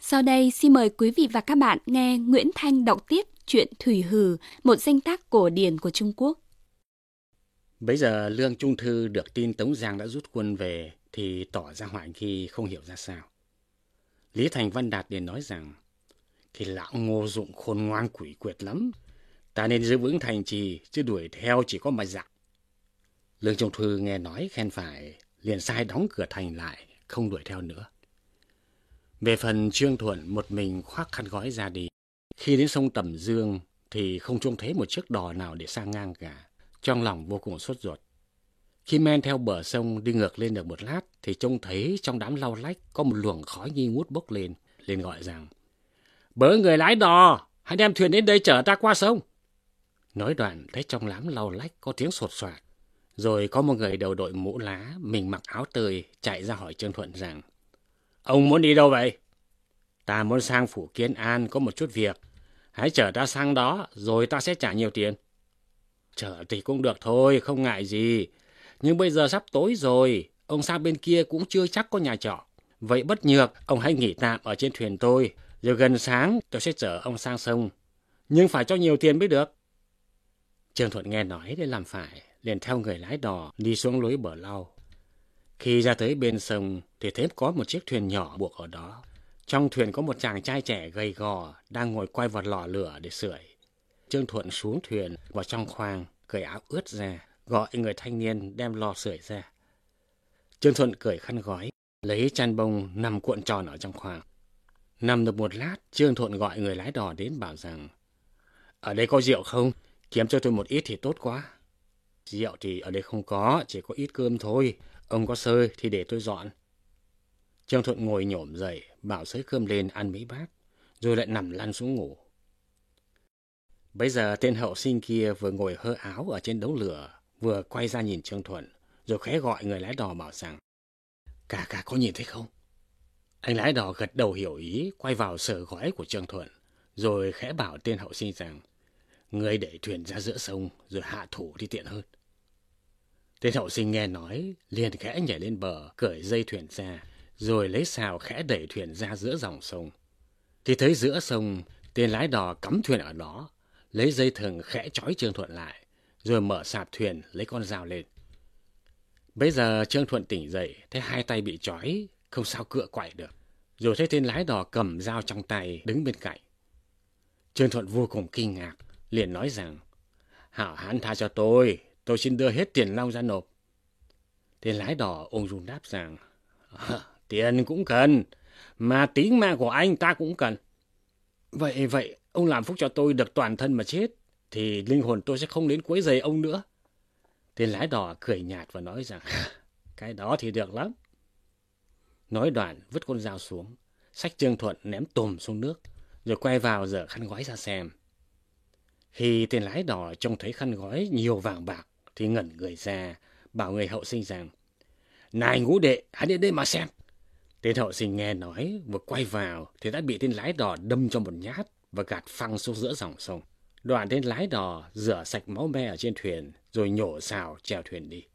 Sau đây xin mời quý vị và các bạn nghe Nguyễn Thanh đọc tiếp truyện Thủy Hử, một danh tác cổ điển của Trung Quốc. Bấy giờ Lương Trung Thư được tin Tống Giang đã rút quân về thì tỏ ra hoài nghi không hiểu ra sao. Lý Thành Văn Đạt liền nói rằng cái lão Ngô Dụng khôn ngoan quỷ quyệt lắm, ta nên giữ vững thành trì chứ đuổi theo chỉ có mà giặc. Lương Trung Thư nghe nói khen phải, liền sai đóng cửa thành lại, không đuổi theo nữa. Về phần Trương Thuận một mình khoác khăn gói ra đi. Khi đến sông Tầm Dương thì không trông thấy một chiếc đò nào để sang ngang cả, trong lòng vô cùng sốt ruột. Khi men theo bờ sông đi ngược lên được một lát thì trông thấy trong đám lau lách có một luồng khói nghi ngút bốc lên, liền gọi rằng: "Bớ người lái đò, hãy đem thuyền đến đây chở ta qua sông." Nói đoạn thấy trong đám lau lách có tiếng sột soạt, rồi có một người đầu đội mũ lá, mình mặc áo tơi chạy ra hỏi Trương Thuận rằng: "Ông muốn đi đâu vậy?" "Ta muốn sang phủ Kiến An có một chút việc, hãy chở ta sang đó rồi ta sẽ trả nhiều tiền." "Chở thì cũng được thôi, không ngại gì. Nhưng bây giờ sắp tối rồi, ông sang bên kia cũng chưa chắc có nhà trọ. Vậy bất nhược, ông hãy nghỉ tạm ở trên thuyền tôi, rồi gần sáng tôi sẽ chở ông sang sông. Nhưng phải cho nhiều tiền mới được." Trương Thuận nghe nói để làm phải, liền theo người lái đò đi xuống lối bờ lau. Khi ra tới bên sông thì thấy có một chiếc thuyền nhỏ buộc ở đó. Trong thuyền có một chàng trai trẻ gầy gò đang ngồi quay vào lò lửa để sưởi. Trương Thuận xuống thuyền vào trong khoang, cởi áo ướt ra, gọi người thanh niên đem lò sưởi ra. Trương Thuận cởi khăn gói, lấy chăn bông nằm cuộn tròn ở trong khoang. Nằm được một lát, Trương Thuận gọi người lái đò đến bảo rằng: "Ở đây có rượu không? Kiếm cho tôi một ít thì tốt quá." "Rượu thì ở đây không có, chỉ có ít cơm thôi. Ông có xơi thì để tôi dọn." Trương Thuận ngồi nhổm dậy, bảo xới cơm lên ăn mấy bát, rồi lại nằm lăn xuống ngủ. Bấy giờ tên hậu sinh kia vừa ngồi hơ áo ở trên đống lửa, vừa quay ra nhìn Trương Thuận, rồi khẽ gọi người lái đò bảo rằng: Cả có nhìn thấy không?" Anh lái đò gật đầu hiểu ý, quay vào sờ gói của Trương Thuận, rồi khẽ bảo tên hậu sinh rằng: "Người đẩy thuyền ra giữa sông, rồi hạ thủ thì tiện hơn." Tên hậu sinh nghe nói, liền khẽ nhảy lên bờ, cởi dây thuyền ra, rồi lấy sào khẽ đẩy thuyền ra giữa dòng sông. Thì thấy giữa sông, tên lái đò cắm thuyền ở đó, lấy dây thừng khẽ trói Trương Thuận lại, rồi mở sạp thuyền lấy con dao lên. Bây giờ Trương Thuận tỉnh dậy, thấy hai tay bị trói, không sao cựa quậy được. Rồi thấy tên lái đò cầm dao trong tay đứng bên cạnh. Trương Thuận vô cùng kinh ngạc, liền nói rằng: "Hảo hán tha cho tôi xin đưa hết tiền long ra nộp." Tên lái đò ung dung đáp rằng: "Tiền cũng cần, mà tính mạng của anh ta cũng cần. Vậy ông làm phúc cho tôi được toàn thân mà chết, thì linh hồn tôi sẽ không đến quấy rầy ông nữa." Tên lái đò cười nhạt và nói rằng: "Cái đó thì được lắm." Nói đoạn vứt con dao xuống, xách Trương Thuận ném tùm xuống nước, rồi quay vào giở khăn gói ra xem. Khi tên lái đò trông thấy khăn gói nhiều vàng bạc thì ngẩn người ra, bảo người hậu sinh rằng: "Này ngũ đệ, hãy đến đây mà xem." Tên hậu sinh nghe nói, vừa quay vào thì đã bị tên lái đò đâm cho một nhát và gạt phăng xuống giữa dòng sông. Đoạn tên lái đò rửa sạch máu me ở trên thuyền, rồi nhổ sào chèo thuyền đi.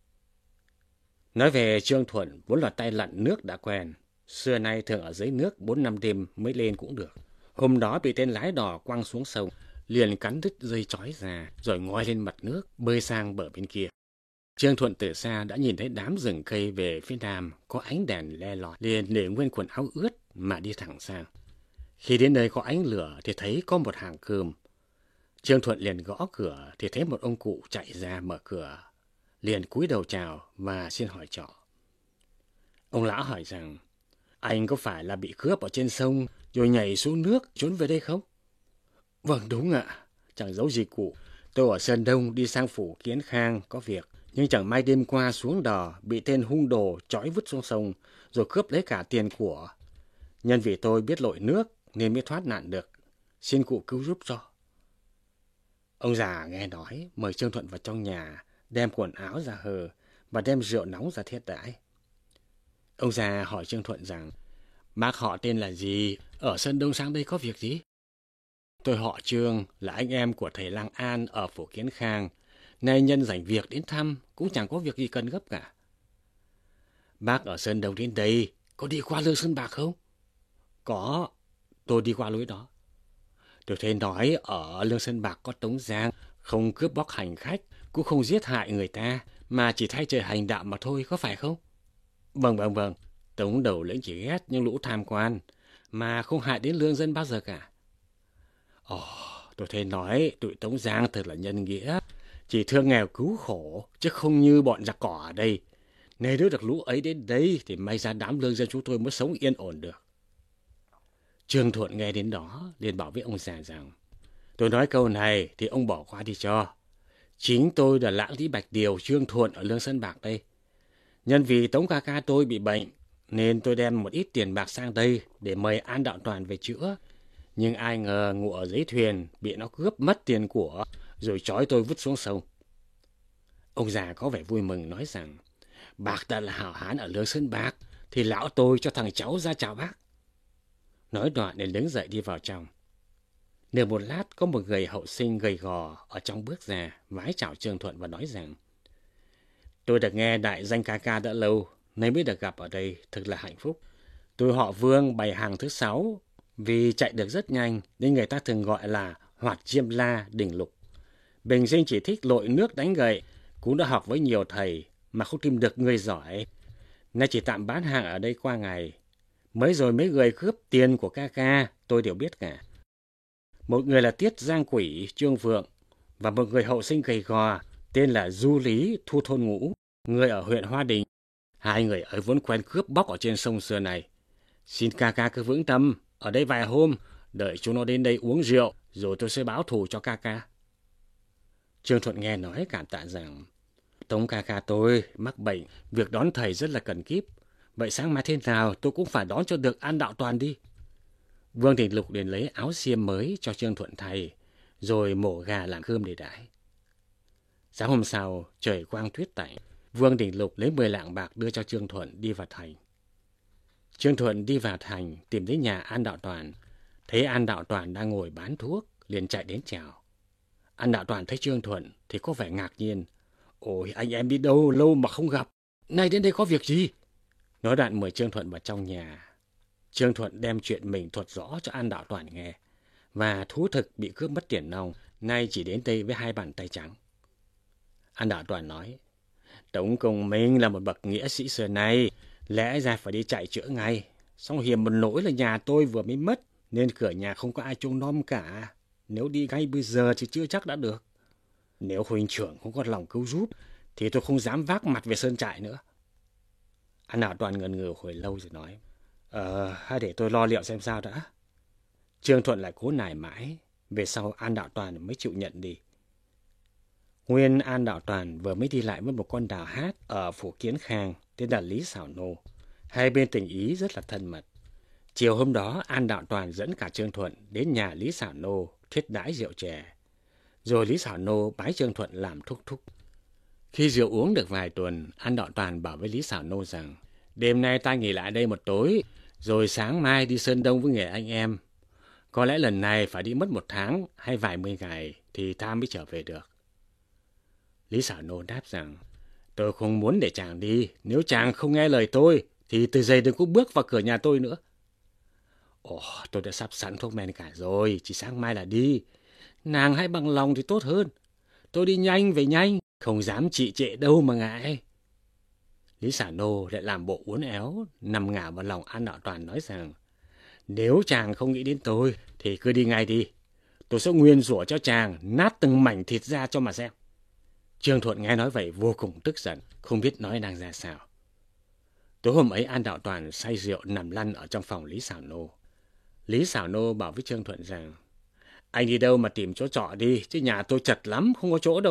Nói về Trương Thuận vốn là tay lặn nước đã quen, xưa nay thường ở dưới nước 4-5 đêm mới lên cũng được. Hôm đó bị tên lái đò quăng xuống sông, liền cắn đứt dây trói ra, rồi ngoi lên mặt nước, bơi sang bờ bên kia. Trương Thuận từ xa đã nhìn thấy đám rừng cây về phía nam có ánh đèn le lói, liền để nguyên quần áo ướt mà đi thẳng sang. Khi đến nơi có ánh lửa thì thấy có một hàng cơm. Trương Thuận liền gõ cửa thì thấy một ông cụ chạy ra mở cửa, liền cúi đầu chào và xin hỏi trọ. Ông lão hỏi rằng: "Anh có phải là bị cướp ở trên sông rồi nhảy xuống nước trốn về đây không?" "Vâng, đúng ạ. Chẳng giấu gì cụ. Tôi ở Sơn Đông đi sang phủ Kiến Khang có việc, nhưng chẳng may đêm qua xuống đò bị tên hung đồ trói vứt xuống sông, rồi cướp lấy cả tiền của. Nhân vì tôi biết lội nước nên mới thoát nạn được. Xin cụ cứu giúp cho." Ông già nghe nói, mời Trương Thuận vào trong nhà, đem quần áo ra hờ và đem rượu nóng ra thiết đãi. Ông già hỏi Trương Thuận rằng: "Bác họ tên là gì? Ở Sơn Đông sang đây có việc gì?" "Tôi họ Trương, là anh em của thầy Lang An ở phủ Kiến Khang. Nay nhân rảnh việc đến thăm, cũng chẳng có việc gì cần gấp cả." "Bác ở Sơn Đông đến đây, có đi qua Lương Sơn Bạc không?" Có, tôi đi qua lối đó. Tôi thấy nói ở Lương Sơn Bạc có Tống Giang, không cướp bóc hành khách, cũng không giết hại người ta, mà chỉ thay trời hành đạo mà thôi, có phải không? Vâng. Tống đầu lĩnh chỉ ghét những lũ tham quan, mà không hại đến lương dân bao giờ cả. Tôi thấy nói tụi Tống Giang thật là nhân nghĩa, chỉ thương nghèo cứu khổ, chứ không như bọn giặc cỏ ở đây. Nếu đưa được lũ ấy đến đây thì may ra đám lương dân chúng tôi mới sống yên ổn được. Trương Thuận nghe đến đó liền bảo với ông già rằng, tôi nói câu này thì ông bỏ qua đi cho. Chính tôi là Lãng Lý Bạch Điều Trương Thuận ở Lương Sơn Bạc đây. Nhân vì Tống ca ca tôi bị bệnh, nên tôi đem một ít tiền bạc sang đây để mời An Đạo Toàn về chữa. Nhưng ai ngờ ngủ ở dưới thuyền bị nó cướp mất tiền của, rồi trói tôi vứt xuống sông. Ông già có vẻ vui mừng nói rằng, bạc ta là hảo hán ở Lương Sơn Bạc, thì lão tôi cho thằng cháu ra chào bác. Nói đoạn nên đứng dậy đi vào trong. Nửa một lát có một người hậu sinh gầy gò ở trong bước ra, vái chào Trương Thuận và nói rằng, tôi được nghe đại danh ca ca đã lâu, nay mới được gặp ở đây, thật là hạnh phúc. Tôi họ Vương, bày hàng thứ 6, vì chạy được rất nhanh nên người ta thường gọi là Hoạt Chiêm La Đỉnh Lục. Bình sinh chỉ thích lội nước đánh gậy, cũng đã học với nhiều thầy mà không tìm được người giỏi. Nay chỉ tạm bán hàng ở đây qua ngày. Mới rồi mấy người cướp tiền của ca ca tôi đều biết cả. Một người là Tiết Giang Quỷ Trương Phượng, và một người hậu sinh gầy gò tên là Du Lý Thu Thôn Ngũ, người ở huyện Hoa Đình. Hai người ấy vốn quen cướp bóc ở trên sông xưa này. Xin ca ca cứ vững tâm, ở đây vài hôm, đợi chúng nó đến đây uống rượu, rồi tôi sẽ báo thù cho ca ca. Trương Thuận nghe nói cảm tạ rằng, Tống ca ca tôi mắc bệnh, việc đón thầy rất là cần kíp. Vậy sáng mai thế nào tôi cũng phải đón cho được An Đạo Toàn đi. Vương Đình Lục liền lấy áo xiêm mới cho Trương Thuận thay, rồi mổ gà làm cơm để đãi. Sáng hôm sau, trời quang tuyết tạnh, Vương Đình Lục lấy 10 lạng bạc đưa cho Trương Thuận đi vào thành. Trương Thuận đi vào thành tìm đến nhà An Đạo Toàn, thấy An Đạo Toàn đang ngồi bán thuốc, liền chạy đến chào. An Đạo Toàn thấy Trương Thuận thì có vẻ ngạc nhiên. Ôi, anh em đi đâu lâu mà không gặp, nay đến đây có việc gì? Nói đoạn mời Trương Thuận vào trong nhà. Trương Thuận đem chuyện mình thuật rõ cho An Đạo Toàn nghe, và thú thực bị cướp mất tiền nong, nay chỉ đến đây với 2 bàn tay trắng. An Đạo Toàn nói, Tống Công Minh là một bậc nghĩa sĩ xưa nay, lẽ ra phải đi chạy chữa ngay. Song hiểm một nỗi là nhà tôi vừa mới mất, nên cửa nhà không có ai trông nom cả. Nếu đi ngay bây giờ thì chưa chắc đã được. Nếu huynh trưởng không có lòng cứu giúp, thì tôi không dám vác mặt về sơn trại nữa. An Đạo Toàn ngần ngừ hồi lâu rồi nói, hãy để tôi lo liệu xem sao đã. Trương Thuận lại cố nài mãi, về sau An Đạo Toàn mới chịu nhận đi. Nguyên An Đạo Toàn vừa mới đi lại với một con đào hát ở phủ Kiến Khang tên là Lý Xảo Nô. Hai bên tình ý rất là thân mật. Chiều hôm đó An Đạo Toàn dẫn cả Trương Thuận đến nhà Lý Xảo Nô thiết đãi rượu chè. Rồi Lý Xảo Nô bái Trương Thuận làm thúc thúc. Khi rượu uống được vài tuần, An Đạo Toàn bảo với Lý Xảo Nô rằng, đêm nay ta nghỉ lại đây một tối, rồi sáng mai đi Sơn Đông với người anh em. Có lẽ lần này phải đi mất 1 tháng hay vài mươi ngày thì ta mới trở về được. Lý Xảo Nô đáp rằng, tôi không muốn để chàng đi, nếu chàng không nghe lời tôi thì từ giây đừng có bước vào cửa nhà tôi nữa. Tôi đã sắp sẵn thuốc men cả rồi, chỉ sáng mai là đi. Nàng hãy bằng lòng thì tốt hơn. Tôi đi nhanh về nhanh, không dám trì trệ đâu mà ngại. Lý Xảo Nô lại làm bộ uốn éo, nằm ngả vào lòng An Đạo Toàn nói rằng, nếu chàng không nghĩ đến tôi thì cứ đi ngay đi. Tôi sẽ nguyền rủa cho chàng, nát từng mảnh thịt ra cho mà xem. Trương Thuận nghe nói vậy vô cùng tức giận, không biết nói đang ra sao. Tối hôm ấy An Đạo Toàn say rượu nằm lăn ở trong phòng Lý Xảo Nô. Lý Xảo Nô bảo với Trương Thuận rằng, anh đi đâu mà tìm chỗ trọ đi, chứ nhà tôi chật lắm, không có chỗ đâu.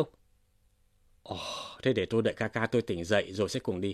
Thế để tôi đợi ca ca tôi tỉnh dậy rồi sẽ cùng đi.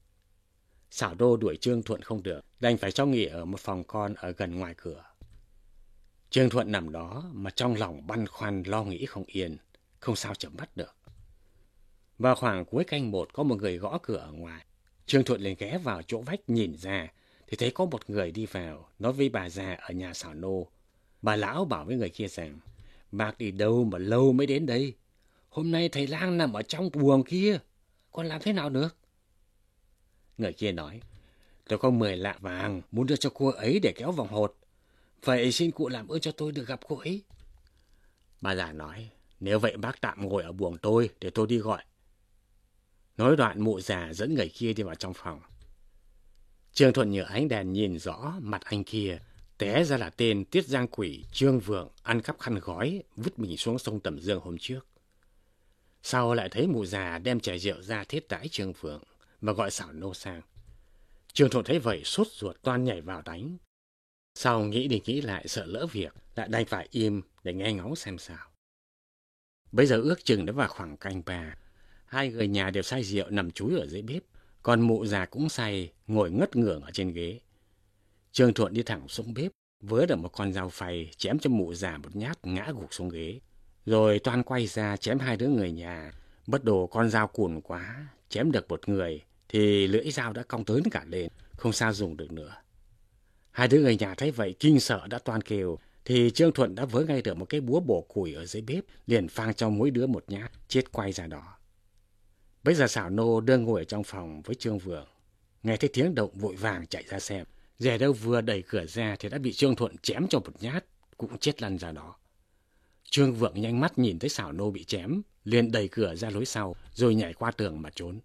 Xảo Nô đuổi Trương Thuận không được, đành phải cho nghỉ ở một phòng con ở gần ngoài cửa. Trương Thuận nằm đó mà trong lòng băn khoăn lo nghĩ không yên, không sao chợp mắt được. Vào khoảng cuối canh 1 có một người gõ cửa ở ngoài. Trương Thuận liền ghé vào chỗ vách nhìn ra, thì thấy có một người đi vào, nói với bà già ở nhà Xảo Nô. Bà lão bảo với người kia rằng, bác đi đâu mà lâu mới đến đây? Hôm nay thầy lang nằm ở trong buồng kia, còn làm thế nào được? Người kia nói, Tôi có 10 lạng vàng muốn đưa cho cô ấy để kéo vòng hột. Vậy xin cụ làm ơn cho tôi được gặp cô ấy. Bà già nói, nếu vậy bác tạm ngồi ở buồng tôi để tôi đi gọi. Nói đoạn mụ già dẫn người kia đi vào trong phòng. Trương Thuận nhờ ánh đèn nhìn rõ mặt anh kia, té ra là tên Tiết Giang Quỷ Trương Vượng ăn cắp khăn gói, vứt mình xuống sông Tầm Dương hôm trước. Sau lại thấy mụ già đem chai rượu ra thiết đãi Trương Vượng và gọi xảo nô sang. Trương Thuận thấy vậy sốt ruột toan nhảy vào đánh. Sau nghĩ đi nghĩ lại sợ lỡ việc, lại đành phải im để nghe ngóng xem sao. Bây giờ ước chừng đã vào khoảng canh 3. Hai người nhà đều say rượu nằm chúi ở dưới bếp, còn mụ già cũng say, ngồi ngất ngưởng ở trên ghế. Trương Thuận đi thẳng xuống bếp, vớ được một con dao phay chém cho mụ già một nhát ngã gục xuống ghế. Rồi toan quay ra chém hai đứa người nhà, bất đồ con dao cùn quá, chém được một người thì lưỡi dao đã cong tới cả lên, không sao dùng được nữa. Hai đứa người nhà thấy vậy kinh sợ đã toan kêu, thì Trương Thuận đã vớ ngay được một cái búa bổ củi ở dưới bếp, liền phang cho mỗi đứa một nhát, chết quay ra đó. Bây giờ xảo nô đang ngồi ở trong phòng với Trương Vượng, nghe thấy tiếng động vội vàng chạy ra xem, dè đâu vừa đẩy cửa ra thì đã bị Trương Thuận chém cho một nhát, cũng chết lăn ra đó. Trương Vượng nhanh mắt nhìn thấy xảo nô bị chém, liền đẩy cửa ra lối sau, rồi nhảy qua tường mà trốn.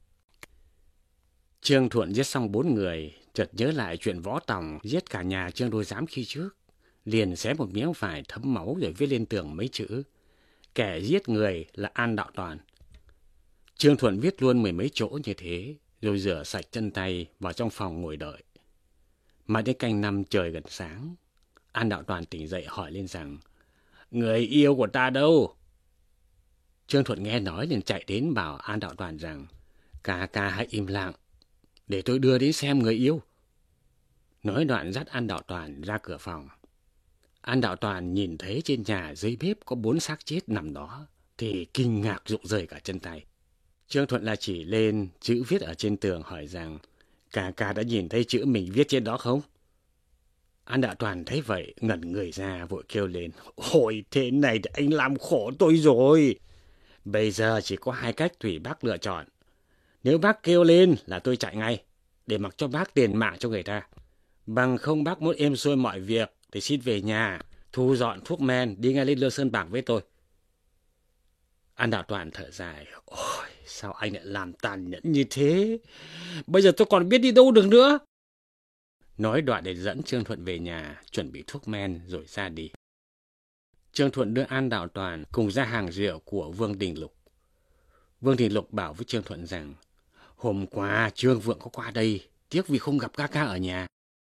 Trương Thuận giết xong 4 người, chợt nhớ lại chuyện Võ Tòng giết cả nhà Trương Đô Giám khi trước, liền xé một miếng vải thấm máu rồi viết lên tường mấy chữ: kẻ giết người là An Đạo Toàn. Trương Thuận viết luôn 10 mấy chỗ như thế, rồi rửa sạch chân tay vào trong phòng ngồi đợi. Mà đến canh 5 trời gần sáng, An Đạo Toàn tỉnh dậy hỏi lên rằng: người yêu của ta đâu? Trương Thuận nghe nói liền chạy đến bảo An Đạo Toàn rằng: ca hãy im lặng, để tôi đưa đến xem người yêu. Nói đoạn dắt An Đạo Toàn ra cửa phòng. An Đạo Toàn nhìn thấy trên nhà dưới bếp có 4 xác chết nằm đó, thì kinh ngạc rụng rời cả chân tay. Trương Thuận là chỉ lên chữ viết ở trên tường hỏi rằng: ca đã nhìn thấy chữ mình viết trên đó không? An Đạo Toàn thấy vậy ngẩn người ra vội kêu lên: ôi thế này thì anh làm khổ tôi rồi. Bây giờ chỉ có 2 cách tùy bác lựa chọn. Nếu bác kêu lên là tôi chạy ngay, để mặc cho bác tiền mạng cho người ta. Bằng không bác muốn êm xuôi mọi việc thì xin về nhà, thu dọn thuốc men, đi ngay lên Lương Sơn Bảng với tôi. An Đạo Toàn thở dài: ôi sao anh lại làm tàn nhẫn như thế? Bây giờ tôi còn biết đi đâu được nữa. Nói đoạn để dẫn Trương Thuận về nhà, chuẩn bị thuốc men rồi ra đi. Trương Thuận đưa An Đạo Toàn cùng ra hàng rượu của Vương Đình Lục. Vương Đình Lục bảo với Trương Thuận rằng: hôm qua Trương Vượng có qua đây, tiếc vì không gặp ca ở nhà.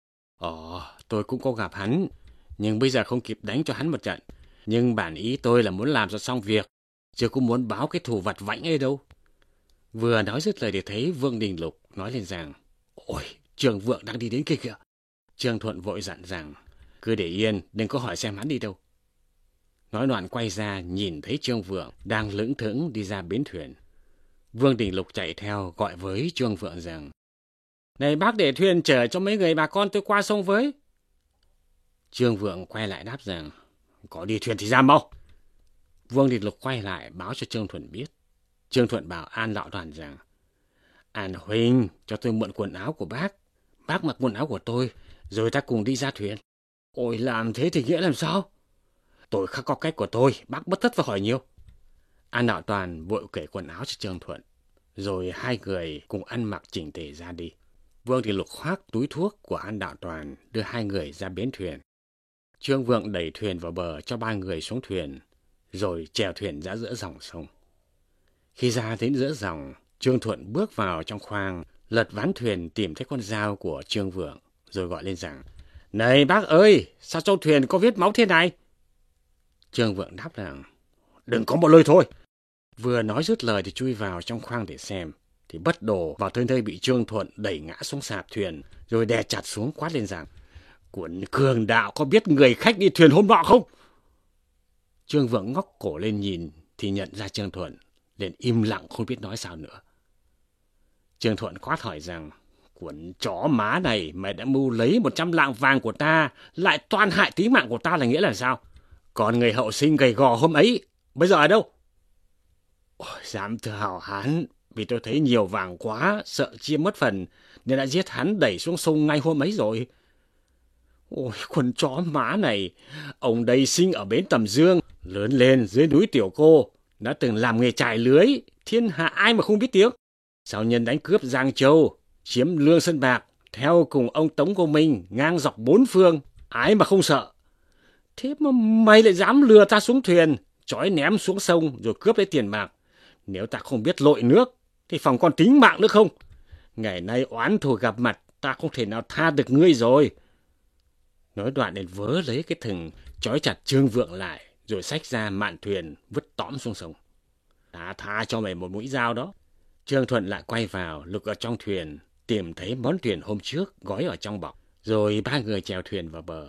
Tôi cũng có gặp hắn, nhưng bây giờ không kịp đánh cho hắn một trận. Nhưng bản ý tôi là muốn làm cho xong việc, chứ cũng muốn báo cái thù vặt vãnh ấy đâu. Vừa nói dứt lời thì thấy Vương Đình Lục nói lên rằng: ôi, Trương Vượng đang đi đến kia kìa. Trương Thuận vội dặn rằng: cứ để yên, đừng có hỏi xem hắn đi đâu. Nói đoạn quay ra nhìn thấy Trương Vượng đang lững thững đi ra bến thuyền. Vương Đình Lục chạy theo gọi với Trương Vượng rằng: này bác để thuyền chở cho mấy người bà con tôi qua sông với. Trương Vượng quay lại đáp rằng: có đi thuyền thì ra mau. Vương Đình Lục quay lại báo cho Trương Thuận biết. Trương Thuận bảo An Đạo Toàn rằng: An huynh cho tôi mượn quần áo của bác mặc quần áo của tôi, rồi ta cùng đi ra thuyền. Ôi làm thế thì nghĩa làm sao? Tôi khắc có cách của tôi, bác bất tất phải hỏi nhiều. An Đạo Toàn vội kể quần áo cho Trương Thuận, rồi hai người cùng ăn mặc chỉnh tề ra đi. Vương Đình Lục khoác túi thuốc của An Đạo Toàn đưa hai người ra bến thuyền. Trương Vượng đẩy thuyền vào bờ cho 3 người xuống thuyền, rồi chèo thuyền ra giữa dòng sông. Khi ra đến giữa dòng, Trương Thuận bước vào trong khoang, lật ván thuyền tìm thấy con dao của Trương Vượng, rồi gọi lên rằng: này bác ơi, sao trong thuyền có vết máu thế này? Trương Vượng đáp rằng: đừng có một lời thôi. Vừa nói dứt lời thì chui vào trong khoang để xem, thì bất đồ vào tới nơi bị Trương Thuận đẩy ngã xuống sạp thuyền, rồi đè chặt xuống quát lên rằng: Quận Cường Đạo có biết người khách đi thuyền hôm nọ không? Trương Vượng ngóc cổ lên nhìn thì nhận ra Trương Thuận, liền im lặng không biết nói sao nữa. Trương Thuận quát hỏi rằng: quận chó má này, mày đã mưu lấy 100 lạng vàng của ta, lại toan hại tính mạng của ta là nghĩa là sao? Còn người hậu sinh gầy gò hôm ấy bây giờ ở đâu? Ôi, dám thưa hào hán, vì tôi thấy nhiều vàng quá, sợ chiếm mất phần, nên đã giết hắn đẩy xuống sông ngay hôm ấy rồi. Ôi, con chó má này, ông đây sinh ở bến Tầm Dương, lớn lên dưới núi Tiểu Cô, đã từng làm nghề chài lưới, thiên hạ ai mà không biết tiếng. Sao nhân đánh cướp Giang Châu, chiếm Lương Sơn Bạc, theo cùng ông Tống Cô Minh ngang dọc 4 phương, ai mà không sợ. Thế mà mày lại dám lừa ta xuống thuyền, trói ném xuống sông rồi cướp lấy tiền bạc. Nếu ta không biết lội nước, thì phòng còn tính mạng nữa không? Ngày nay oán thù gặp mặt, ta không thể nào tha được ngươi rồi. Nói đoạn đến vớ lấy cái thừng, trói chặt Trương Vượng lại, rồi xách ra mạn thuyền, vứt tõm xuống sông. Ta tha cho mày một mũi dao đó. Trương Thuận lại quay vào, lục ở trong thuyền, tìm thấy món thuyền hôm trước gói ở trong bọc, rồi ba người chèo thuyền vào bờ.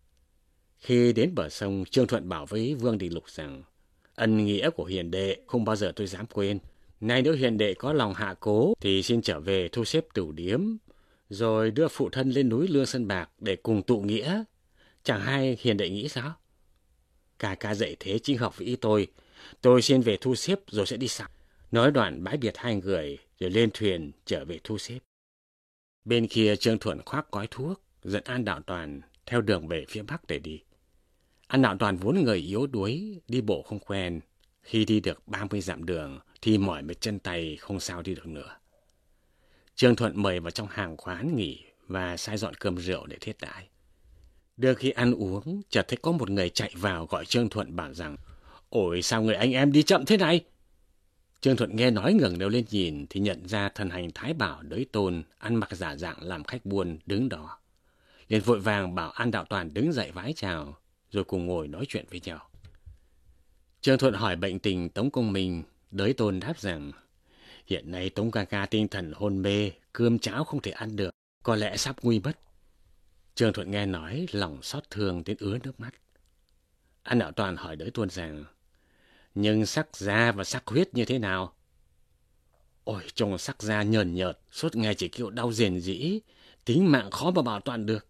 Khi đến bờ sông, Trương Thuận bảo với Vương Đình Lục rằng, ân nghĩa của hiền đệ không bao giờ tôi dám quên. Nay nếu hiền đệ có lòng hạ cố, thì xin trở về thu xếp tửu điếm, rồi đưa phụ thân lên núi Lương Sơn Bạc để cùng tụ nghĩa. Chẳng hay hiền đệ nghĩ sao? Ca dạy thế chính hợp với ý tôi xin về thu xếp rồi sẽ đi sau. Nói đoạn bái biệt hai người, rồi lên thuyền trở về thu xếp. Bên kia Trương Thuận khoác gói thuốc, dẫn An Đạo Toàn theo đường về phía bắc để đi. An Đạo Toàn vốn người yếu đuối, đi bộ không quen. Khi đi được 30 dặm đường thì mỏi mệt chân tay không sao đi được nữa. Trương Thuận mời vào trong hàng quán nghỉ và sai dọn cơm rượu để thiết đãi. Đưa khi ăn uống, chợt thấy có một người chạy vào gọi Trương Thuận bảo rằng, ôi sao người anh em đi chậm thế này? Trương Thuận nghe nói ngẩng đầu lên nhìn thì nhận ra thần hành Thái Bảo Đới Tôn ăn mặc giả dạng làm khách buôn đứng đó. Liền vội vàng bảo An Đạo Toàn đứng dậy vái chào, rồi cùng ngồi nói chuyện với nhau. Trương Thuận hỏi bệnh tình Tống Công Minh, Đới Tôn đáp rằng, hiện nay Tống ca tinh thần hôn mê, cơm cháo không thể ăn được, có lẽ sắp nguy mất. Trương Thuận nghe nói lòng xót thương đến ứa nước mắt. An Đạo Toàn hỏi Đới Tôn rằng, nhưng sắc da và sắc huyết như thế nào? Ôi, trông sắc da nhờn nhợt, suốt ngày chỉ kêu đau rền rĩ, tính mạng khó mà bảo toàn được.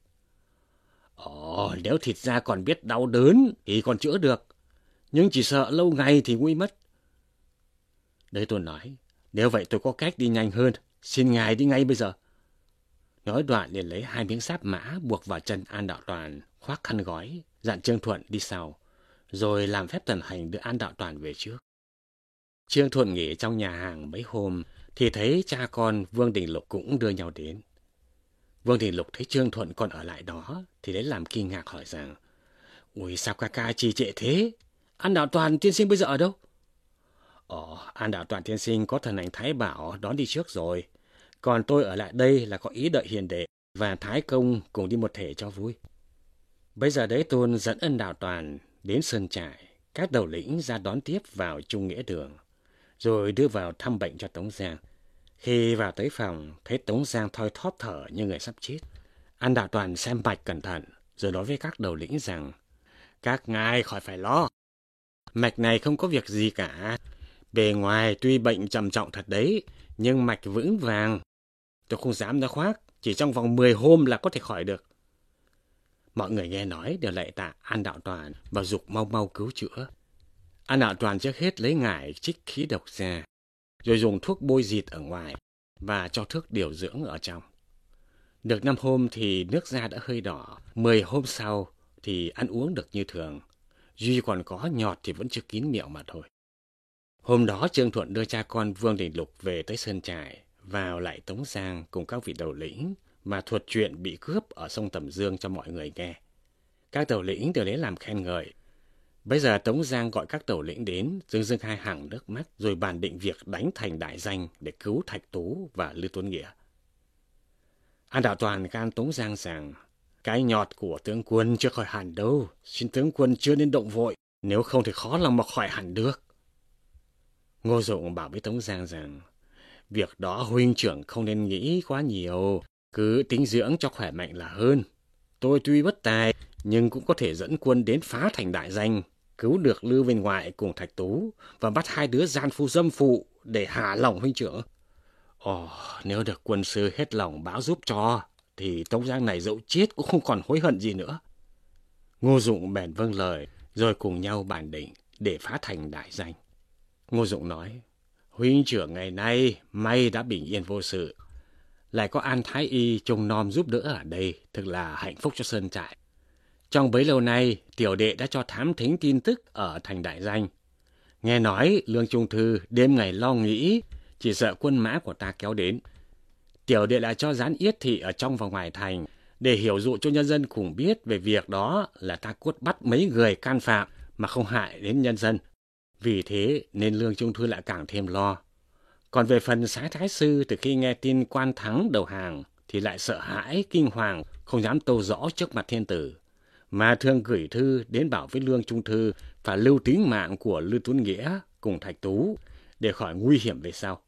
Ồ, nếu thịt da còn biết đau đớn thì còn chữa được, nhưng chỉ sợ lâu ngày thì nguy mất. Đới Tôn nói, nếu vậy tôi có cách đi nhanh hơn, xin ngài đi ngay bây giờ. Nói đoạn liền lấy 2 miếng sáp mã buộc vào chân An Đạo Toàn, khoác khăn gói, dặn Trương Thuận đi sau, rồi làm phép thần hành đưa An Đạo Toàn về trước. Trương Thuận nghỉ trong nhà hàng mấy hôm thì thấy cha con Vương Đình Lục cũng đưa nhau đến. Vương Đình Lục thấy Trương Thuận còn ở lại đó thì lấy làm kinh ngạc hỏi rằng, ui sao ca trì trệ thế? An Đạo Toàn tiên sinh bây giờ ở đâu? An Đạo Toàn tiên sinh có thần hành Thái Bảo đón đi trước rồi. Còn tôi ở lại đây là có ý đợi hiền đệ và Thái Công cùng đi một thể cho vui. Bây giờ Đới Tôn dẫn An Đạo Toàn đến sơn trại, các đầu lĩnh ra đón tiếp vào Trung Nghĩa Đường, rồi đưa vào thăm bệnh cho Tống Giang. Khi vào tới phòng, thấy Tống Giang thoi thóp thở như người sắp chết. An Đạo Toàn xem mạch cẩn thận, rồi nói với các đầu lĩnh rằng, các ngài khỏi phải lo. Mạch này không có việc gì cả. Bề ngoài tuy bệnh trầm trọng thật đấy, nhưng mạch vững vàng. Tôi không dám nói khoác, chỉ trong vòng 10 hôm là có thể khỏi được. Mọi người nghe nói đều lạy tạ An Đạo Toàn và giục mau mau cứu chữa. An Đạo Toàn trước hết lấy ngải trích khí độc ra, rồi dùng thuốc bôi dịt ở ngoài và cho thuốc điều dưỡng ở trong. Được 5 hôm thì nước da đã hơi đỏ, 10 hôm sau thì ăn uống được như thường. Duy còn có nhọt thì vẫn chưa kín miệng mà thôi. Hôm đó Trương Thuận đưa cha con Vương Đình Lục về tới sơn trại, vào lại Tống Giang cùng các vị đầu lĩnh mà thuật chuyện bị cướp ở sông Tầm Dương cho mọi người nghe. Các đầu lĩnh đều lấy làm khen ngợi. Bây giờ Tống Giang gọi các đầu lĩnh đến, dưng hai hàng nước mắt, rồi bàn định việc đánh thành đại danh để cứu Thạch Tú và Lưu Tuấn Nghĩa. An Đạo Toàn can Tống Giang rằng, cái nhọt của tướng quân chưa khỏi hẳn đâu, xin tướng quân chưa nên động vội, nếu không thì khó lòng mà khỏi hẳn được. Ngô Dụng bảo với Tống Giang rằng, việc đó huynh trưởng không nên nghĩ quá nhiều, cứ tính dưỡng cho khỏe mạnh là hơn. Tôi tuy bất tài, nhưng cũng có thể dẫn quân đến phá thành đại danh, cứu được Lưu Viên Ngoại cùng Thạch Tú và bắt 2 đứa gian phu dâm phụ để hạ lòng huynh trưởng. Nếu được quân sư hết lòng báo giúp cho, thì Tống Giang này dẫu chết cũng không còn hối hận gì nữa. Ngô Dụng bèn vâng lời, rồi cùng nhau bàn định để phá thành đại danh. Ngô Dụng nói, Huynh trưởng ngày nay may đã bình yên vô sự. Lại có An Thái Y trông nom giúp đỡ ở đây, thực là hạnh phúc cho sơn trại. Trong bấy lâu nay, tiểu đệ đã cho thám thính tin tức ở thành Đại Danh. Nghe nói Lương Trung Thư đêm ngày lo nghĩ, chỉ sợ quân mã của ta kéo đến. Tiểu đệ đã cho dán yết thị ở trong và ngoài thành, để hiểu dụ cho nhân dân cùng biết về việc đó là ta cốt bắt mấy người can phạm mà không hại đến nhân dân. Vì thế nên Lương Trung Thư lại càng thêm lo. Còn về phần Sái Thái Sư, từ khi nghe tin Quan Thắng đầu hàng thì lại sợ hãi, kinh hoàng, không dám tâu rõ trước mặt thiên tử. Mà thường gửi thư đến bảo với Lương Trung Thư phải lưu tính mạng của Lưu Tuấn Nghĩa cùng Thạch Tú để khỏi nguy hiểm về sau.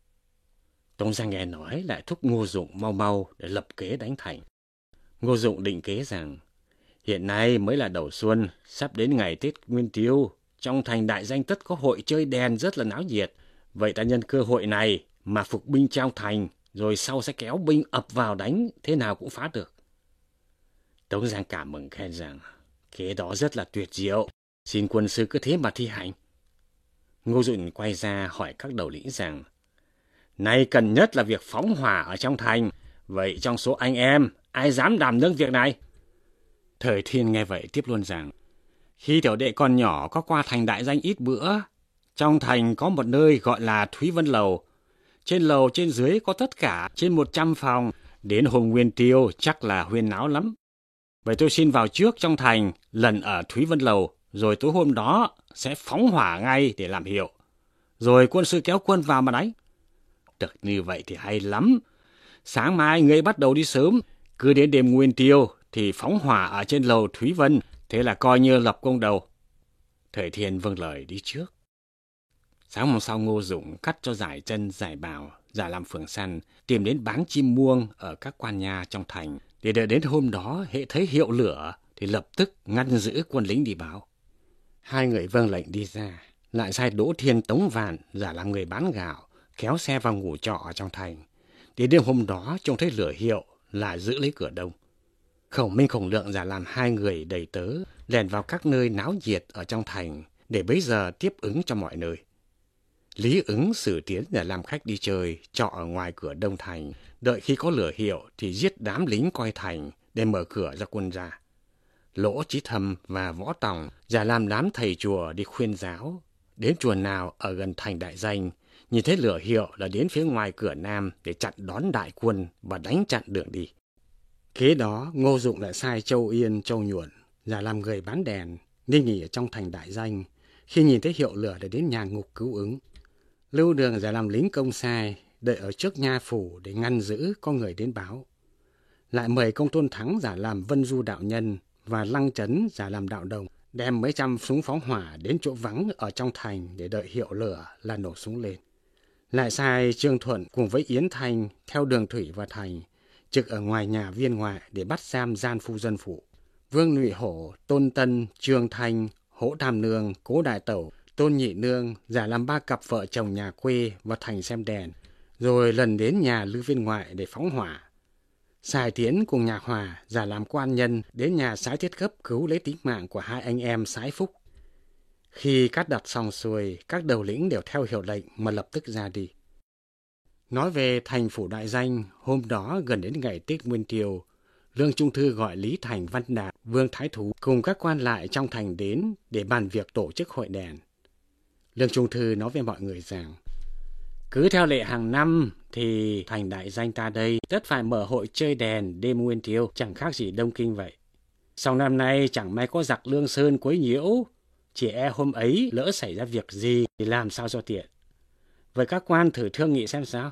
Tống Giang nghe nói lại thúc Ngô Dụng mau mau để lập kế đánh thành. Ngô Dụng định kế rằng hiện nay mới là đầu xuân, sắp đến ngày Tết Nguyên Tiêu, trong thành Đại Danh tất có hội chơi đèn rất là náo nhiệt. Vậy ta nhân cơ hội này mà phục binh trong thành, rồi sau sẽ kéo binh ập vào đánh, thế nào cũng phá được. Tống Giang cảm mừng khen rằng kế đó rất là tuyệt diệu, xin quân sư cứ thế mà thi hành. Ngô Dụng quay ra hỏi các đầu lĩnh rằng nay cần nhất là việc phóng hỏa ở trong thành, vậy trong số anh em ai dám đảm đương việc này? Thời Thiên nghe vậy tiếp luôn rằng khi tiểu đệ còn nhỏ có qua thành Đại Danh ít bữa, trong thành có một nơi gọi là Thúy Vân Lầu. Trên lầu trên dưới có tất cả trên 100 phòng, đến hôm Nguyên Tiêu chắc là huyên náo lắm. Vậy tôi xin vào trước trong thành, lần ở Thúy Vân Lầu, rồi tối hôm đó sẽ phóng hỏa ngay để làm hiệu. Rồi quân sư kéo quân vào mà đánh. Được như vậy thì hay lắm. Sáng mai ngươi bắt đầu đi sớm, cứ đến đêm Nguyên Tiêu thì phóng hỏa ở trên lầu Thúy Vân, thế là coi như lập công đầu. Thời Thiên vâng lời đi trước. Sáng hôm sau Ngô Dụng cắt cho giải chân giải bào, giả làm phường săn, tìm đến bán chim muông ở các quan nhà trong thành, để đợi đến hôm đó hễ thấy hiệu lửa thì lập tức ngăn giữ quân lính đi báo. Hai người vâng lệnh đi ra, lại sai Đỗ Thiên Tống Vạn giả làm người bán gạo, kéo xe vào ngủ trọ ở trong thành. Đến đêm hôm đó trông thấy lửa hiệu là giữ lấy cửa đông. Khổng Minh Khổng Lượng giả làm hai người đầy tớ lèn vào các nơi náo nhiệt ở trong thành để bấy giờ tiếp ứng cho mọi nơi. Lý Ứng Sử Tiến giả làm khách đi chơi trọ ở ngoài cửa đông thành, đợi khi có lửa hiệu thì giết đám lính coi thành để mở cửa cho quân ra. Lỗ Chí Thâm và Võ Tòng giả làm đám thầy chùa đi khuyên giáo. Đến chùa nào ở gần thành Đại Danh, nhìn thấy lửa hiệu là đến phía ngoài cửa nam để chặn đón đại quân và đánh chặn đường đi. Kế đó Ngô Dụng lại sai Châu Yên, Châu Nhuận giả làm người bán đèn, nên nghỉ ở trong thành Đại Danh. Khi nhìn thấy hiệu lửa để đến nhà ngục cứu ứng. Lưu Đường giả làm lính công sai, đợi ở trước nha phủ để ngăn giữ có người đến báo. Lại mời Công Tôn Thắng giả làm Vân Du đạo nhân và Lăng Chấn giả làm đạo đồng, đem mấy trăm súng phóng hỏa đến chỗ vắng ở trong thành để đợi hiệu lửa là nổ súng lên. Lại sai Trương Thuận cùng với Yến Thanh theo đường thủy vào thành, trực ở ngoài nhà viên ngoại để bắt giam gian phu dân phụ. Vương Nhụy Hổ, Tôn Tân, Trương Thanh, Hỗ Tam Nương, Cố Đại Tẩu, Tôn Nhị Nương giả làm ba cặp vợ chồng nhà quê vào thành xem đèn, rồi lần đến nhà Lư viên ngoại để phóng hỏa. Sài Tiến cùng Nhạc Hòa giả làm quan nhân đến nhà Sái Thiết Gấp cứu lấy tính mạng của hai anh em Sái Phúc. Khi cắt đặt xong xuôi, các đầu lĩnh đều theo hiệu lệnh mà lập tức ra đi. Nói về thành phủ Đại Danh, hôm đó gần đến ngày Tết Nguyên Tiêu, Lương Trung Thư gọi Lý Thành, Văn Đạt, Vương Thái Thú cùng các quan lại trong thành đến để bàn việc tổ chức hội đèn. Lương Trung Thư nói với mọi người rằng, cứ theo lệ hàng năm thì thành Đại Danh ta đây tất phải mở hội chơi đèn đêm Nguyên Tiêu, chẳng khác gì Đông Kinh vậy. Sau năm nay chẳng may có giặc Lương Sơn quấy nhiễu, chỉ e hôm ấy lỡ xảy ra việc gì thì làm sao cho tiện. Vậy các quan thử thương nghị xem sao.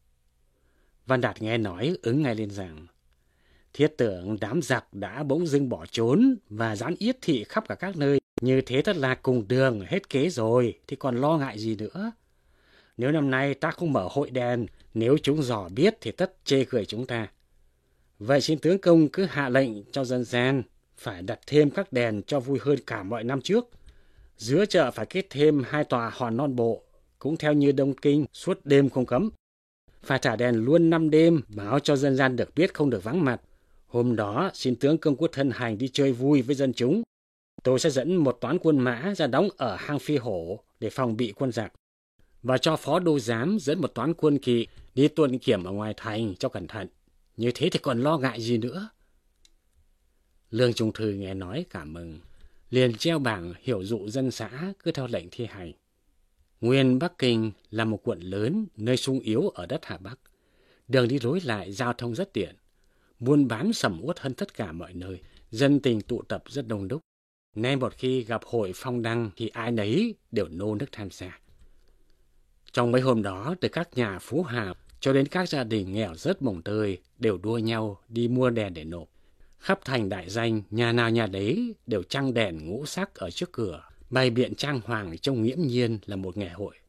Văn Đạt nghe nói ứng ngay lên rằng, thiết tưởng đám giặc đã bỗng dưng bỏ trốn và dán yết thị khắp cả các nơi. Như thế tất là cùng đường hết kế rồi, thì còn lo ngại gì nữa. Nếu năm nay ta không mở hội đèn, nếu chúng dò biết thì tất chê cười chúng ta. Vậy xin tướng công cứ hạ lệnh cho dân gian, phải đặt thêm các đèn cho vui hơn cả mọi năm trước. Giữa chợ phải kết thêm 2 tòa hòn non bộ, cũng theo như Đông Kinh, suốt đêm không cấm. Phải thả đèn luôn 5 đêm, báo cho dân gian được biết không được vắng mặt. Hôm đó xin tướng công quốc thân hành đi chơi vui với dân chúng. Tôi sẽ dẫn một toán quân mã ra đóng ở hang Phi Hổ để phòng bị quân giặc. và cho phó đô giám dẫn một toán quân kỵ đi tuần kiểm ở ngoài thành cho cẩn thận. Như thế thì còn lo ngại gì nữa. Lương Trung Thư nghe nói cảm mừng, liền treo bảng hiệu dụ dân xã cứ theo lệnh thi hành. Nguyên Bắc Kinh là một quận lớn, nơi sung yếu ở đất Hà Bắc. Đường đi rối lại, giao thông rất tiện. Buôn bán sầm uất hơn tất cả mọi nơi, dân tình tụ tập rất đông đúc. Nên một khi gặp hội phong đăng thì ai nấy đều nô nức tham gia. Trong mấy hôm đó, từ các nhà phú hào cho đến các gia đình nghèo rất mồng tơi đều đua nhau đi mua đèn để nộp. Khắp thành Đại Danh, nhà nào nhà đấy đều trăng đèn ngũ sắc ở trước cửa, bày biện trang hoàng trông nghiễm nhiên là một ngày hội.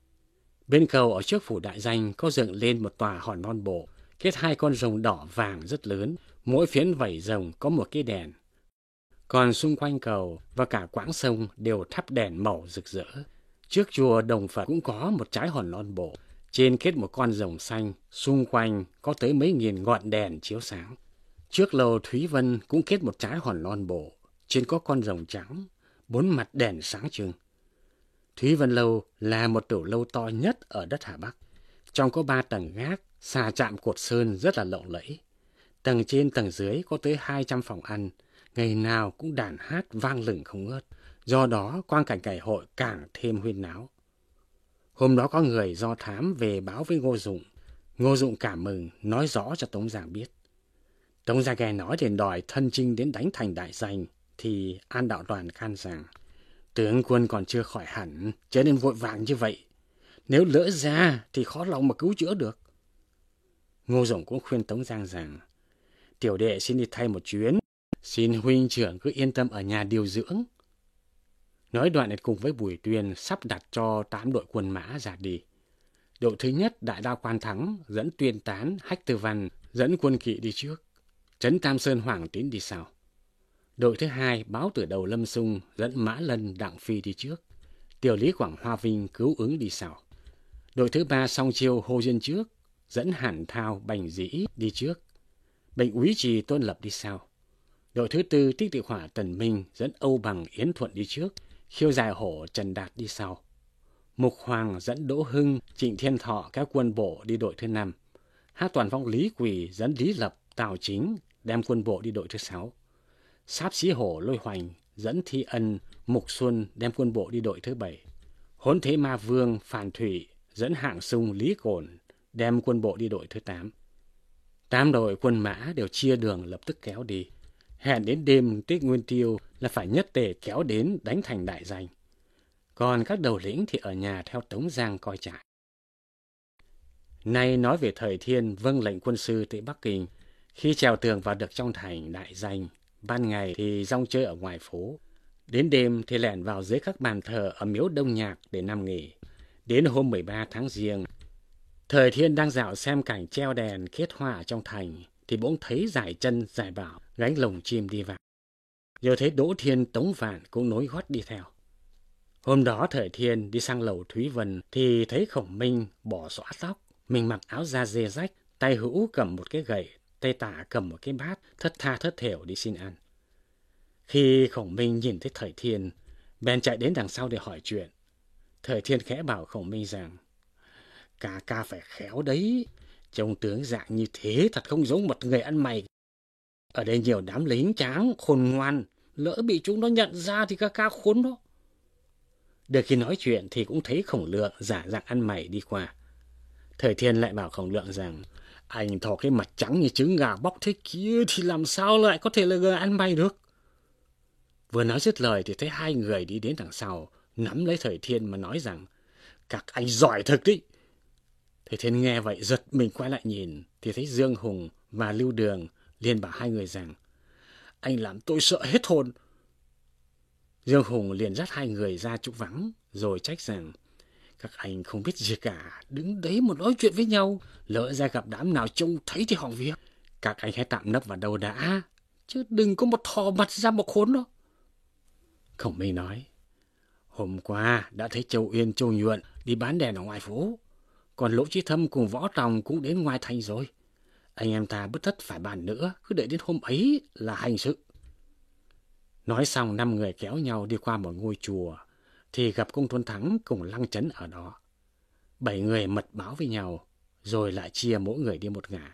Bên cầu ở trước phủ Đại Danh có dựng lên một tòa hòn non bộ, kết hai con rồng đỏ vàng rất lớn, mỗi phiến vảy rồng có một cái đèn. Còn xung quanh cầu và cả quãng sông đều thắp đèn màu rực rỡ. Trước chùa Đồng Phật cũng có một trái hòn non bộ, trên kết một con rồng xanh, xung quanh có tới mấy nghìn ngọn đèn chiếu sáng. Trước lầu Thúy Vân cũng kết một trái hòn non bộ, trên có con rồng trắng, bốn mặt đèn sáng trưng. Thúy Vân Lâu là một tiểu lâu to nhất ở đất Hà Bắc. Trong có 3 tầng gác, xà chạm cột sơn rất là lộng lẫy. Tầng trên tầng dưới có tới 200 phòng ăn, ngày nào cũng đàn hát vang lừng không ngớt. Do đó, quang cảnh ngày hội càng thêm huyên náo. Hôm đó có người do thám về báo với Ngô Dụng. Ngô Dụng cảm mừng, nói rõ cho Tống Giang biết. Tống Giang nghe nói liền đòi thân chinh đến đánh thành Đại Danh, thì An Đạo Toàn khan rằng, tướng quân còn chưa khỏi hẳn, cho nên vội vàng như vậy. Nếu lỡ ra thì khó lòng mà cứu chữa được. Ngô Dụng cũng khuyên Tống Giang rằng, tiểu đệ xin đi thay một chuyến, xin huynh trưởng cứ yên tâm ở nhà điều dưỡng. Nói đoạn cùng với Bùi Tuyên sắp đặt cho 8 đội quân mã ra đi. Đội thứ nhất Đại Đao Quan Thắng dẫn Tuyên Tán, Hách Tư Văn dẫn quân kỵ đi trước, trấn Tam Sơn Hoàng Tín đi sau. Đội thứ hai Báo Tử Đầu Lâm Xung dẫn Mã Lân, Đặng Phi đi trước, Tiểu Lý Quảng Hoa Vinh cứu ứng đi sau. Đội thứ ba Song Chiêu Hồ Diên trước, dẫn Hàn Thao, Bành Dĩ đi trước, Bệnh Úy Trì, Tôn Lập đi sau. Đội thứ tư Tích Địa Hỏa Tần Minh dẫn Âu Bằng, Yến Thuận đi trước, Khiêu Dài Hổ, Trần Đạt đi sau. Mục Hoàng dẫn Đỗ Hưng, Trịnh Thiên Thọ các quân bộ đi đội thứ 5. Hát Toàn Phong Lý Quỳ dẫn Lý Lập, Tào Chính đem quân bộ đi đội thứ 6. Sáp Sĩ Hổ Lôi Hoành dẫn Thi Ân, Mục Xuân đem quân bộ đi đội thứ 7. Hỗn Thế Ma Vương Phàn Thủy dẫn Hạng Sung, Lý Cổn đem quân bộ đi đội thứ 8. 8 đội quân mã đều chia đường lập tức kéo đi. Hẹn đến đêm Tết Nguyên Tiêu là phải nhất tề kéo đến đánh thành Đại Danh. Còn các đầu lĩnh thì ở nhà theo Tống Giang coi trại. Nay nói về Thời Thiên vâng lệnh quân sư tới Bắc Kinh, khi trèo tường vào được trong thành Đại Danh, ban ngày thì rong chơi ở ngoài phố, đến đêm thì lẻn vào dưới các bàn thờ ở miếu Đông Nhạc để nằm nghỉ. Đến hôm 13 tháng Giêng, Thời Thiên đang dạo xem cảnh treo đèn kết hoa trong thành, thì bỗng thấy Giải Chân, Giải Bảo gánh lồng chim đi vào. Giờ thấy Đỗ Thiên, Tống Vạn cũng nối gót đi theo. Hôm đó Thời Thiên đi sang lầu Thúy Vân thì thấy Khổng Minh bỏ xõa tóc, mình mặc áo da dê rách, tay hữu cầm một cái gậy, tay tả cầm một cái bát, thất tha thất thểu đi xin ăn. Khi Khổng Minh nhìn thấy Thời Thiên, bèn chạy đến đằng sau để hỏi chuyện. Thời Thiên khẽ bảo Khổng Minh rằng, ca phải khéo đấy, trông tướng dạng như thế thật không giống một người ăn mày. Ở đây nhiều đám lính tráng, khôn ngoan, lỡ bị chúng nó nhận ra thì ca khốn đó. Được khi nói chuyện thì cũng thấy Khổng Lượng giả dạng ăn mày đi qua. Thời Thiên lại bảo Khổng Lượng rằng, anh thò cái mặt trắng như trứng gà bóc thế kia thì làm sao lại có thể là người ăn mày được. Vừa nói dứt lời thì thấy hai người đi đến đằng sau, nắm lấy Thời Thiên mà nói rằng, các anh giỏi thật đấy. Thời Thiên nghe vậy giật mình quay lại nhìn, thì thấy Dương Hùng và Lưu Đường liền bảo hai người rằng, anh làm tôi sợ hết hồn. Dương Hùng liền dắt hai người ra chỗ vắng, rồi trách rằng, các anh không biết gì cả, đứng đấy mà nói chuyện với nhau, lỡ ra gặp đám nào trông thấy thì hỏng việc. Các anh hãy tạm nấp vào đâu đã, chứ đừng có một thò mặt ra một khốn đó. Khổng Minh nói, hôm qua đã thấy Châu Uyên, Châu Nhuận đi bán đèn ở ngoài phố, còn Lỗ Chí Thâm cùng Võ Tòng cũng đến ngoài thành rồi. Anh em ta bất tất phải bàn nữa, cứ đợi đến hôm ấy là hành sự. Nói xong 5 người kéo nhau đi qua một ngôi chùa, thì gặp Công Tôn Thắng cùng Lăng Chấn ở đó. 7 người mật báo với nhau, rồi lại chia mỗi người đi một ngả.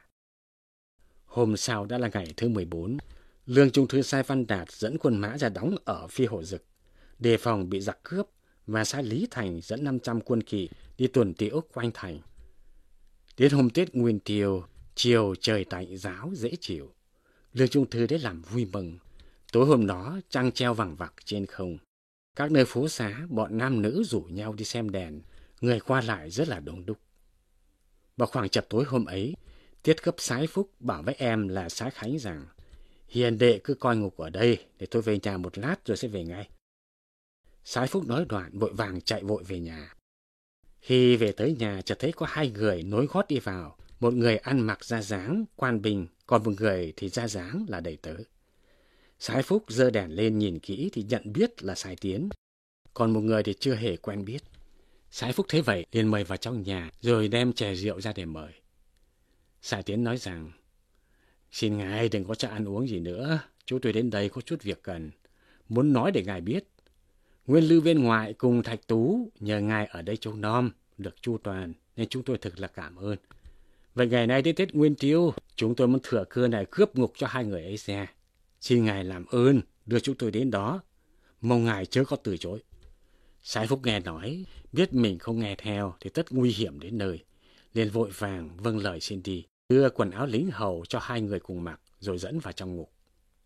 Hôm sau đã là ngày thứ 14, Lương Trung Thư sai Văn Đạt dẫn quân mã ra đóng ở Phi Hổ Dực, đề phòng bị giặc cướp, và sai Lý Thành dẫn 500 quân kỵ đi tuần tiễu quanh thành. Đến hôm Tết Nguyên Tiêu, chiều trời tạnh ráo dễ chịu, Lương Trung Thư đến làm vui mừng. Tối hôm đó trăng treo vằng vặc trên không. Các nơi phố xá, bọn nam nữ rủ nhau đi xem đèn, người qua lại rất là đông đúc. Vào khoảng chập tối hôm ấy, Tiết cấp Sái Phúc bảo với em là Sái Khánh rằng: hiền đệ cứ coi ngục ở đây, để tôi về nhà một lát rồi sẽ về ngay. Sái Phúc nói đoạn vội vàng chạy vội về nhà. Khi về tới nhà, chợt thấy có 2 người nối gót đi vào. Một người ăn mặc ra dáng quan binh, còn một người thì ra dáng là đầy tớ. Sái Phúc giơ đèn lên nhìn kỹ thì nhận biết là Sái Tiến, còn một người thì chưa hề quen biết. Sái Phúc thấy vậy liền mời vào trong nhà, rồi đem chè rượu ra để mời. Sái Tiến nói rằng: xin ngài đừng có cho ăn uống gì nữa, chúng tôi đến đây có chút việc cần, muốn nói để ngài biết. Nguyên Lư bên ngoài cùng Thạch Tú nhờ ngài ở đây trông nom được chu toàn, nên chúng tôi thực là cảm ơn. Vậy ngày nay đến Tết Nguyên Tiêu, chúng tôi muốn thừa cơ này cướp ngục cho 2 người ấy xe. Xin ngài làm ơn đưa chúng tôi đến đó, mong ngài chớ có từ chối. Sái Phúc nghe nói, biết mình không nghe theo thì tất nguy hiểm đến nơi, liền vội vàng vâng lời xin đi, đưa quần áo lính hầu cho 2 người cùng mặc, rồi dẫn vào trong ngục.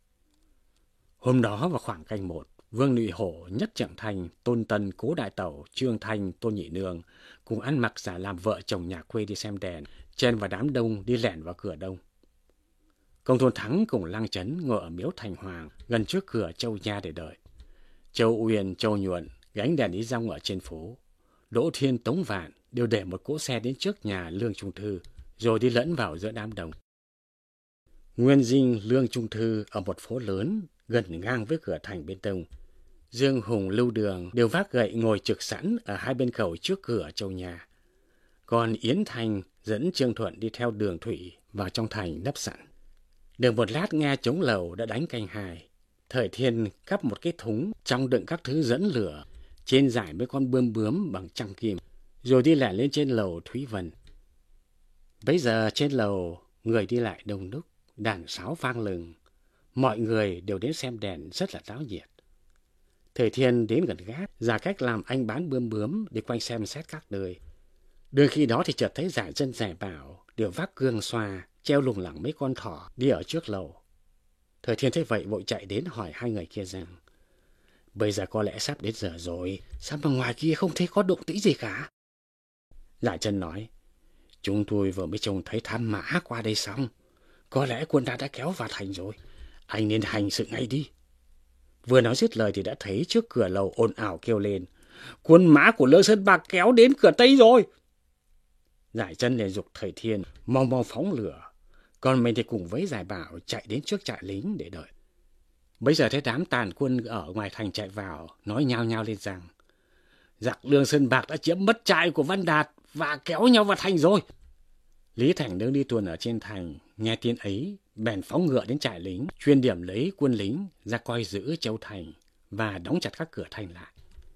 Hôm đó vào khoảng canh 1, Vương Nhụy Hổ, Nhất Trọng Thành, Tôn Tân, Cố Đại Tẩu, Trương Thanh, Tôn Nhị Nương cùng ăn mặc giả làm vợ chồng nhà quê đi xem đèn, chen vào đám đông đi lẻn vào cửa đông. Công Tôn Thắng cùng Lăng Chấn ngồi ở miếu Thành Hoàng gần trước cửa Châu Nha để đợi. Châu Uyên, Châu Nhuận gánh đèn đi rong ở trên phố. Đỗ Thiên, Tống Vạn đều để một cỗ xe đến trước nhà Lương Trung Thư, rồi đi lẫn vào giữa đám đông. Nguyên dinh Lương Trung Thư ở một phố lớn gần ngang với cửa thành bên đông. Dương Hùng, Lưu Đường đều vác gậy ngồi trực sẵn ở 2 bên cầu trước cửa Châu Nhà. Còn Yến Thanh dẫn Trương Thuận đi theo đường thủy vào trong thành nấp sẵn. Được một lát nghe trống lầu đã đánh canh 2. Thời Thiên cắp một cái thúng trong đựng các thứ dẫn lửa, trên giải mấy con bươm bướm bằng trăng kim, rồi đi lẻ lên trên lầu Thúy Vân. Bấy giờ trên lầu người đi lại đông đúc, đàn sáo vang lừng, mọi người đều đến xem đèn rất là náo nhiệt. Thời Thiên đến gần gác, giả cách làm anh bán bươm bướm để quanh xem xét các nơi. Đương khi đó thì chợt thấy giải dân giải bảo đều vác gương xoa, treo lủng lẳng mấy con thỏ đi ở trước lầu. Thời Thiên thấy vậy vội chạy đến hỏi 2 người kia rằng: bây giờ có lẽ sắp đến giờ rồi, sao mà ngoài kia không thấy có động tĩnh gì cả? Giải Chân nói: chúng tôi vừa mới trông thấy thám mã qua đây xong, có lẽ quân ta đã kéo vào thành rồi, anh nên hành sự ngay đi. Vừa nói dứt lời thì đã thấy trước cửa lầu ồn ào kêu lên: quân mã của Lương Sơn Bạc kéo đến cửa Tây rồi. Giải Chân liền giục Thời Thiên mau mau phóng lửa, còn mình thì cùng với Giải Bảo chạy đến trước trại lính để đợi. Bây giờ thấy đám tàn quân ở ngoài thành chạy vào, nói nhao nhao lên rằng: giặc Lương Sơn Bạc đã chiếm mất trại của Văn Đạt và kéo nhau vào thành rồi. Lý Thành đang đi tuần ở trên thành, nghe tin ấy bèn phóng ngựa đến trại lính, chuyên điểm lấy quân lính ra coi giữ Châu Thành và đóng chặt các cửa thành lại.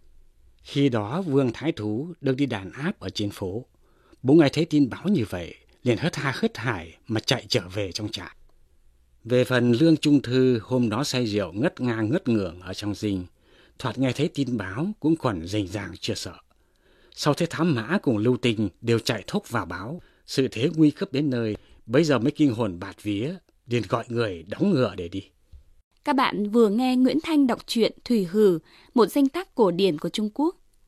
Khi đó Vương Thái Thú đang đi đàn áp ở trên phố, bỗng nghe thấy tin báo như vậy, liền hớt ha hớt hải mà chạy trở về trong trại. Về phần Lương Trung Thư hôm đó say rượu ngất ngang ngất ngưởng ở trong dinh, thoạt nghe thấy tin báo cũng còn rành ràng chưa sợ. Sau thấy thám mã cùng Lưu Tình đều chạy thốc vào báo sự thế nguy cấp đến nơi, bấy giờ mới kinh hồn bạt vía, liền gọi người đóng ngựa để đi. Các bạn vừa nghe Nguyễn Thanh đọc truyện Thủy Hử, một danh tác cổ điển của Trung Quốc.